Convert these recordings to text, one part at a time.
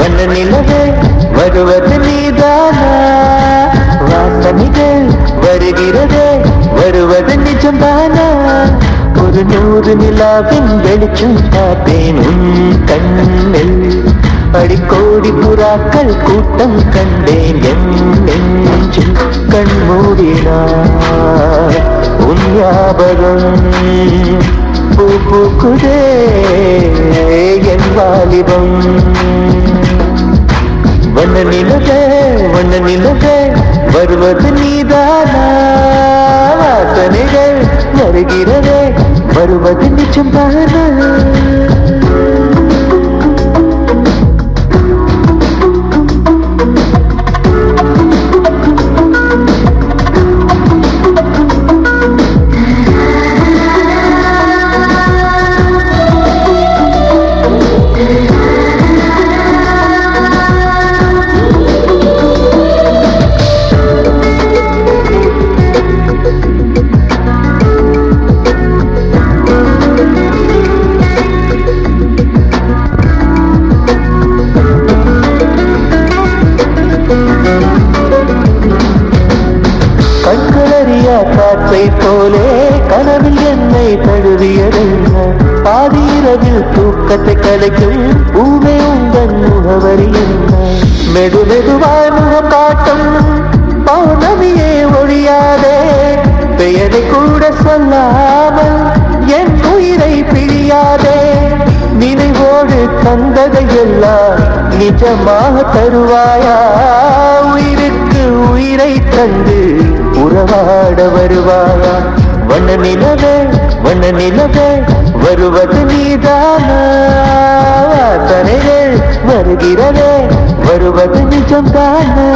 வண்ண நிலவே வருவது நீதானா, வாசனைகள் வருகிறதே வருவது நிஜம்தானா, ஒரு 100 நிலாவின் வெளிச்சம் பார்த்தேன் உன் கண்ணில், அடிக்கோடி புறாக்கள் கூட்டம் கண்டேன் என் நெஞ்சில், கண்மூடினார் உன் ஞாபகம் பூ பூக்குதே என் வாலிபம், வண்ண நிலவே வருவது நீதானா, வாசனைகள் வருகிறதே வருவது நிஜம்தானா. கண்களறியா காற்றை போலே கனவில் என்னை தழுவியதென்ன, பாதிரவில் தூக்கத்தை கலைக்கும் பூவே உந்தன் முகவரி என்ன, மெது மெதுவாய் முகம் காட்டும் பௌர்ணமியே ஒழியாதே, பெயரை கூட சொல்லாமல் என் உயிரை பிழியாதே, நினைவோடு தந்ததையெல்லாம் நிஜமாக தருவாயா, உயிருக்கு உயிரை தந்து உறவாட வருவாயா, வண்ண நிலவே வருவது நீதானா, வாசனைகள் வருகிறதே வருவது நிஜம்தானா.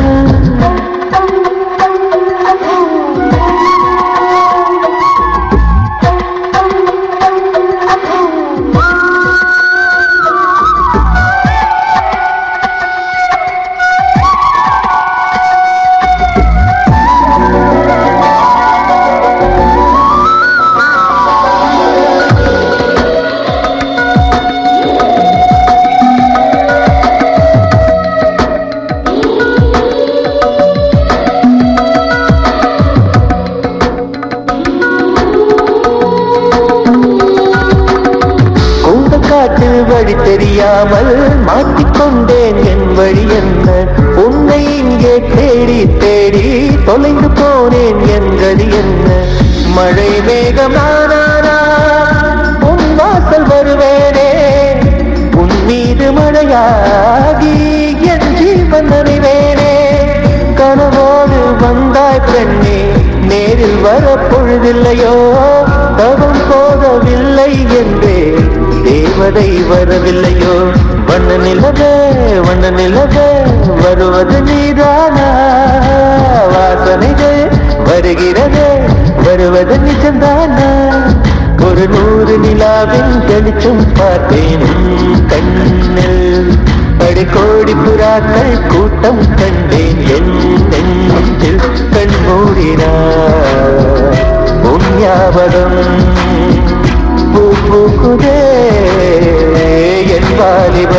காட்டு வழி தெரியாமல் மாட்டிக்கொண்டேன் என் வழி என்ன, உன்னை இங்கே தேடி தேடி தொலைந்து போனேன் என் கதி என்ன, மழை மேகம் நானா உன் வாசல் வருவேனே, உன் மீது மழையாகி என் ஜீவன் நனைவேனே, கனவோடு வந்தாய் பெண்ணே நேரில் வர பொழுதில்லையோ, தவம் போதவில்லை என்றே தேவதை வரவில்லையோ, வண்ண நிலவே வருவது நீதானா, வாசனைகள் வருகிறதே வருவது நிஜம்தானா, ஒரு 100 நிலாவின் வெளிச்சம் பார்த்தேன் கண்ணில், அடிக்கோடி புறாக்கள் கூட்டம் கண்டேன் என் நெஞ்சில், கண்மூடினார் உன் ஞாபகம் பூ பூக்குதே என் வாலிபம்.